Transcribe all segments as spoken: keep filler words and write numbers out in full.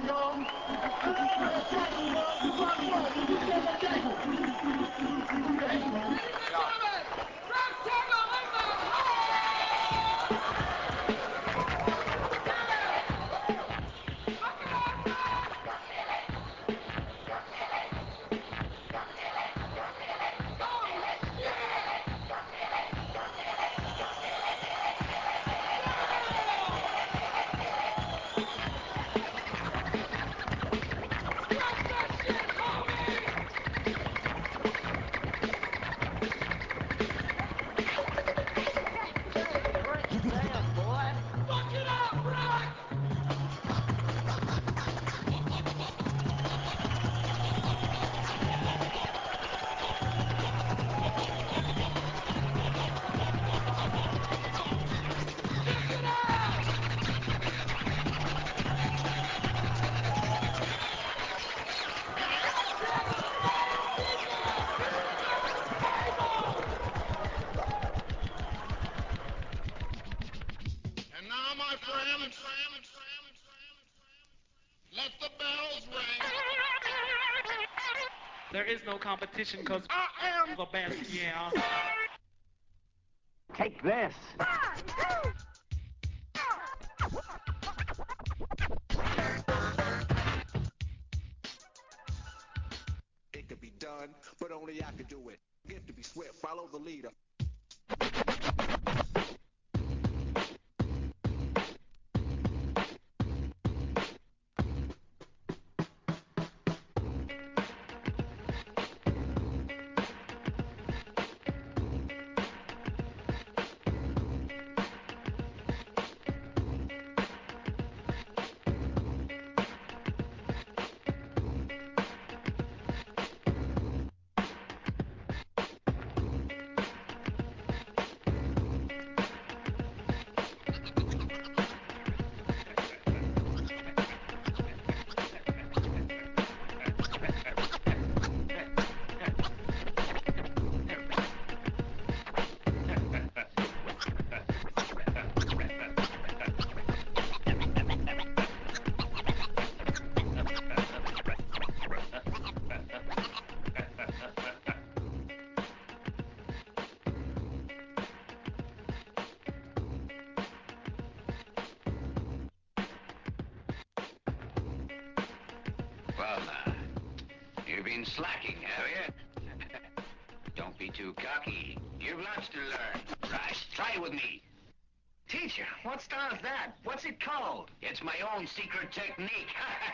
And now, my friends, let the bells ring. There is no competition because I am the best, yeah. Take this. It could be done, but only I could do it. Get to be swift, follow the leader. Well, now, you've been slacking, have you? Don't be too cocky. You've lots to learn. Right, try it with me. Teacher, what star's that? What's it called? It's my own secret technique.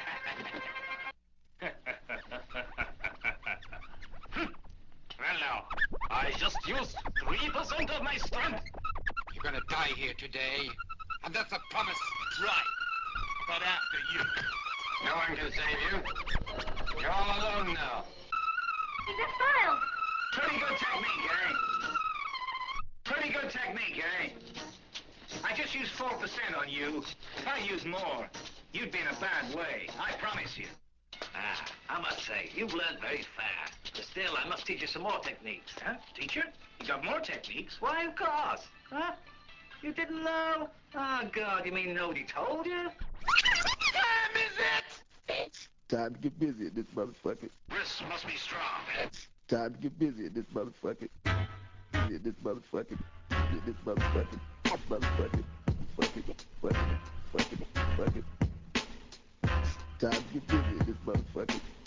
Well, now, I just used three percent of my strength. You're gonna die here today, and that's a promise. Right. But after you. No one can save you. You're all alone now. He's a file. Pretty good technique, eh? Pretty good technique, eh? I just used four percent on you. If I used more, you'd be in a bad way. I promise you. Ah, I must say, you've learned very fast. But still, I must teach you some more techniques. Huh? Teacher? You got more techniques? Why, of course. Huh? You didn't know? Oh, God, you mean nobody told you? Time is it? It's time to get busy at this motherfucker. Wrists must be strong, eh? Time to get busy at this motherfucker. Busy at this motherfucker. Busy at this motherfucker. Motherfucker. Fuck it. Fuck it. Fuck it. Fuck it. Time to get busy at this motherfucker.